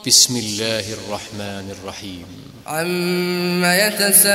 بسم الله الرحمن الرحيم. عما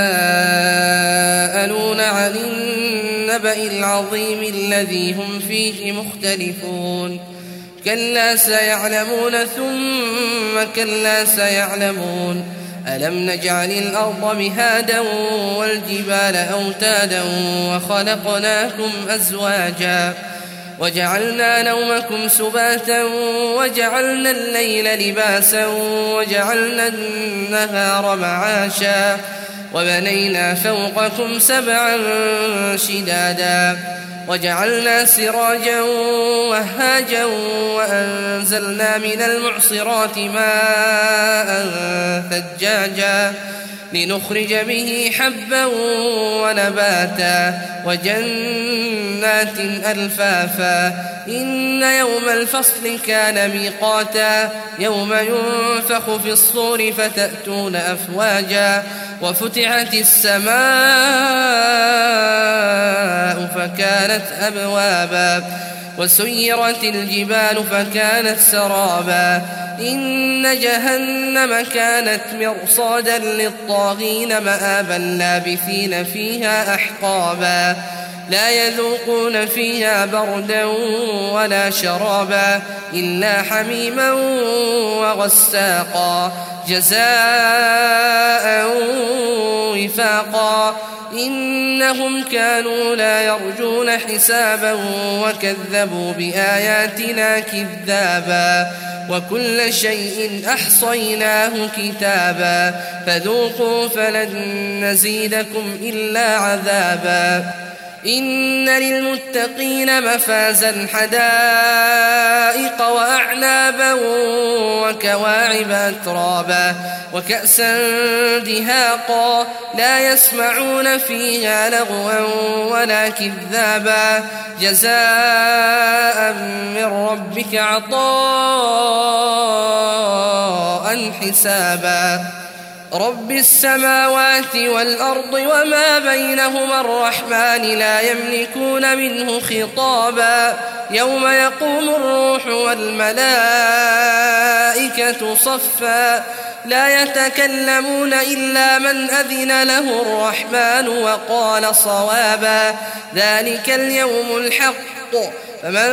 يتساءلون عن النبأ العظيم الذي هم فيه مختلفون كلا سيعلمون ثم كلا سيعلمون ألم نجعل الأرض مهادا والجبال أوتادا وخلقناكم أزواجا وجعلنا نومكم سباتا وجعلنا الليل لباسا وجعلنا النهار معاشا وبنينا فوقكم سبعا شدادا وجعلنا سراجا وهاجا وأنزلنا من المعصرات ماء ثجاجا لنخرج به حبا ونباتا وجنات ألفافا إن يوم الفصل كان ميقاتا يوم ينفخ في الصور فتأتون أفواجا وفتحت السماء فكانت أبوابا وسيرت الجبال فكانت سرابا إن جهنم كانت مرصادا للطاغين مآبا لابثين فيها أحقابا لا يذوقون فيها بردا ولا شرابا إلا حميما وغساقا جزاء وفاقا إنهم كانوا لا يرجون حسابا وكذبوا بآياتنا كذابا وكل شيء أحصيناه كتابا فذوقوا فلن نزيدكم إلا عذابا إن للمتقين مفازا حدائق وأعنابا وكواعب أترابا وكأسا دهاقا لا يسمعون فيها لغوا ولا كذابا جزاء من ربك عطاء حسابا رب السماوات والأرض وما بينهما الرحمن لا يملكون منه خطابا يوم يقوم الروح والملائكة صفا لا يتكلمون إلا من أذن له الرحمن وقال صوابا ذلك اليوم الحق فمن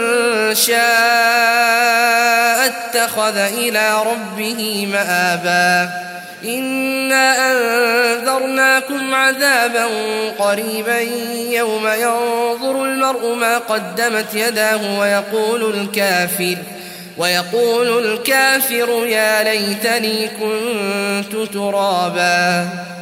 شاء اتخذ إلى ربه مآبا إنا أنذرناكم عذابا قريبا يوم ينظر المرء ما قدمت يداه ويقول الكافر يا ليتني كنت ترابا.